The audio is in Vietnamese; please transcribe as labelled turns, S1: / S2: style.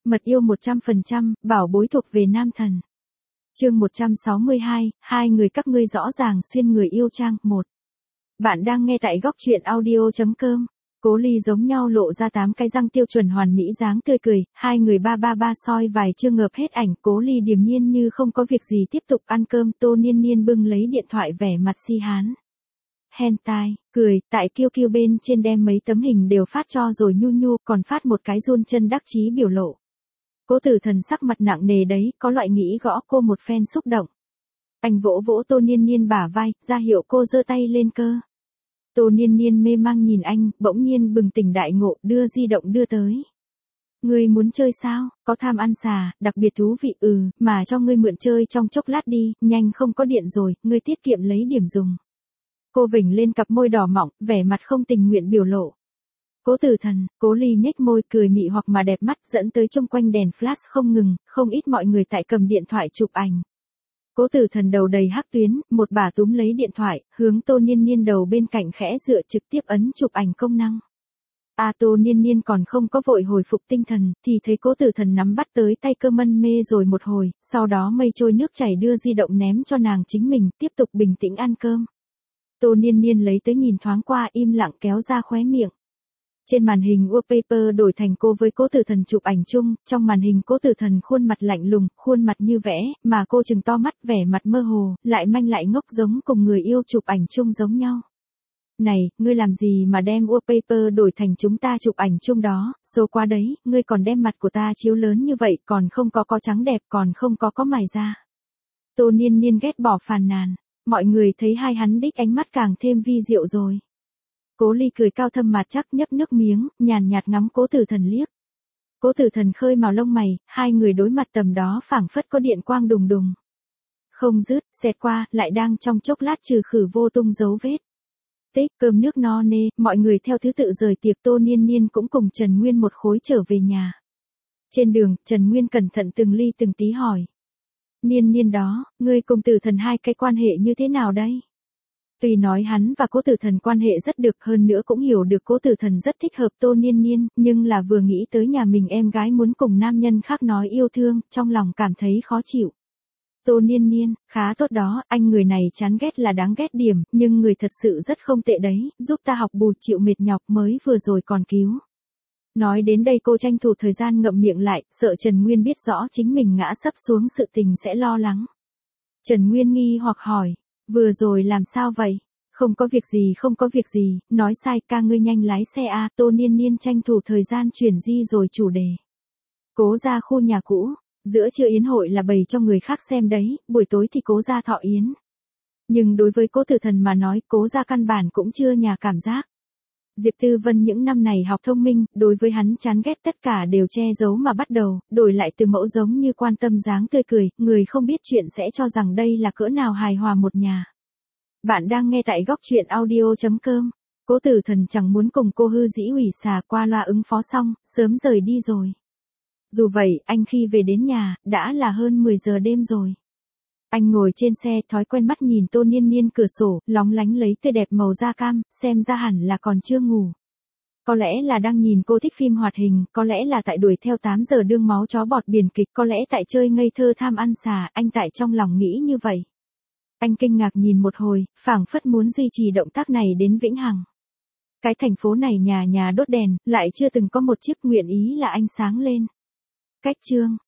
S1: Mật yêu 100%, bảo bối thuộc về nam thần. Chương 162, hai người các ngươi rõ ràng xuyên người yêu trang 1. Bạn đang nghe tại góc truyện audio.com. Cố Ly giống nhau lộ ra 8 cái răng tiêu chuẩn hoàn mỹ dáng tươi cười, hai người ba soi vài chưa ngợp hết ảnh. Cố Ly điềm nhiên như không có việc gì tiếp tục ăn cơm. Tô Niên Niên bưng lấy điện thoại vẻ mặt si hán. Hentai, cười, tại QQ bên trên đem mấy tấm hình đều phát cho rồi nhu còn phát một cái run chân đắc chí biểu lộ. Cố Tử Thần sắc mặt nặng nề đấy, có loại nghĩ gõ cô một phen xúc động. Anh vỗ vỗ Tô Niên Niên bả vai, ra hiệu cô giơ tay lên cơ. Tô Niên Niên mê mang nhìn anh, bỗng nhiên bừng tỉnh đại ngộ, đưa di động đưa tới. Ngươi muốn chơi sao, có tham ăn xà, đặc biệt thú vị mà cho ngươi mượn chơi trong chốc lát đi, nhanh không có điện rồi, ngươi tiết kiệm lấy điểm dùng. Cô vểnh lên cặp môi đỏ mọng, vẻ mặt không tình nguyện biểu lộ. Cố Tử Thần, Cố Ly nhếch môi cười mị hoặc mà đẹp mắt dẫn tới chung quanh đèn flash không ngừng, không ít mọi người tại cầm điện thoại chụp ảnh. Cố Tử Thần đầu đầy hắc tuyến, một bà túm lấy điện thoại, hướng Tô Niên Niên đầu bên cạnh khẽ dựa trực tiếp ấn chụp ảnh công năng. Tô Niên Niên còn không có vội hồi phục tinh thần, thì thấy Cố Tử Thần nắm bắt tới tay cơ mân mê rồi một hồi, sau đó mây trôi nước chảy đưa di động ném cho nàng chính mình, tiếp tục bình tĩnh ăn cơm. Tô Niên Niên lấy tới nhìn thoáng qua im lặng kéo ra khóe miệng. Trên màn hình wallpaper đổi thành cô với Cố Tử Thần chụp ảnh chung, trong màn hình Cố Tử Thần khuôn mặt lạnh lùng, khuôn mặt như vẽ, mà cô trừng to mắt vẻ mặt mơ hồ, lại manh lại ngốc giống cùng người yêu chụp ảnh chung giống nhau. Này, ngươi làm gì mà đem wallpaper đổi thành chúng ta chụp ảnh chung đó, xấu quá đấy, ngươi còn đem mặt của ta chiếu lớn như vậy còn không có trắng đẹp còn không có mày da. Tô Niên Niên ghét bỏ phàn nàn, mọi người thấy hai hắn đích ánh mắt càng thêm vi diệu rồi. Cố Ly cười cao thâm mặt chắc nhấp nước miếng, nhàn nhạt ngắm Cố Tử Thần liếc. Cố Tử Thần khơi màu lông mày, hai người đối mặt tầm đó phảng phất có điện quang đùng đùng. Không dứt, xẹt qua, lại đang trong chốc lát trừ khử vô tung dấu vết. Tích cơm nước no nê, mọi người theo thứ tự rời tiệc. Tô Niên Niên cũng cùng Trần Nguyên một khối trở về nhà. Trên đường, Trần Nguyên cẩn thận từng ly từng tí hỏi. Niên Niên đó, ngươi cùng Tử Thần hai cái quan hệ như thế nào đây? Tuy nói hắn và Cố Tử Thần quan hệ rất được, hơn nữa cũng hiểu được Cố Tử Thần rất thích hợp Tô Niên Niên, nhưng là vừa nghĩ tới nhà mình em gái muốn cùng nam nhân khác nói yêu thương, trong lòng cảm thấy khó chịu. Tô Niên Niên, khá tốt đó, anh người này chán ghét là đáng ghét điểm, nhưng người thật sự rất không tệ đấy, giúp ta học bù chịu mệt nhọc mới vừa rồi còn cứu. Nói đến đây cô tranh thủ thời gian ngậm miệng lại, sợ Trần Nguyên biết rõ chính mình ngã sấp xuống sự tình sẽ lo lắng. Trần Nguyên nghi hoặc hỏi. Vừa rồi làm sao vậy? Không có việc gì, nói sai ca ngươi nhanh lái xe a. Tô Niên Niên tranh thủ thời gian chuyển di rồi chủ đề. Cố ra khu nhà cũ, giữa trưa yến hội là bày cho người khác xem đấy, buổi tối thì Cố ra thọ yến. Nhưng đối với Cố Tử Thần mà nói, Cố ra căn bản cũng chưa nhà cảm giác. Diệp Tư Vân những năm này học thông minh, đối với hắn chán ghét tất cả đều che giấu mà bắt đầu, đổi lại từ mẫu giống như quan tâm dáng tươi cười, người không biết chuyện sẽ cho rằng đây là cỡ nào hài hòa một nhà. Bạn đang nghe tại góc truyện audio.com. Cố Tử Thần chẳng muốn cùng cô hư dĩ ủy xà, qua loa ứng phó xong, sớm rời đi rồi. Dù vậy, anh khi về đến nhà, đã là hơn 10 giờ đêm rồi. Anh ngồi trên xe, thói quen mắt nhìn Tô Niên Niên cửa sổ, lóng lánh lấy tươi đẹp màu da cam, xem ra hẳn là còn chưa ngủ. Có lẽ là đang nhìn cô thích phim hoạt hình, có lẽ là tại đuổi theo 8 giờ đương máu chó bọt biển kịch, có lẽ tại chơi ngây thơ tham ăn xà, anh tại trong lòng nghĩ như vậy. Anh kinh ngạc nhìn một hồi, phảng phất muốn duy trì động tác này đến vĩnh hằng. Cái thành phố này nhà nhà đốt đèn, lại chưa từng có một chiếc nguyện ý là ánh sáng lên. Cách chương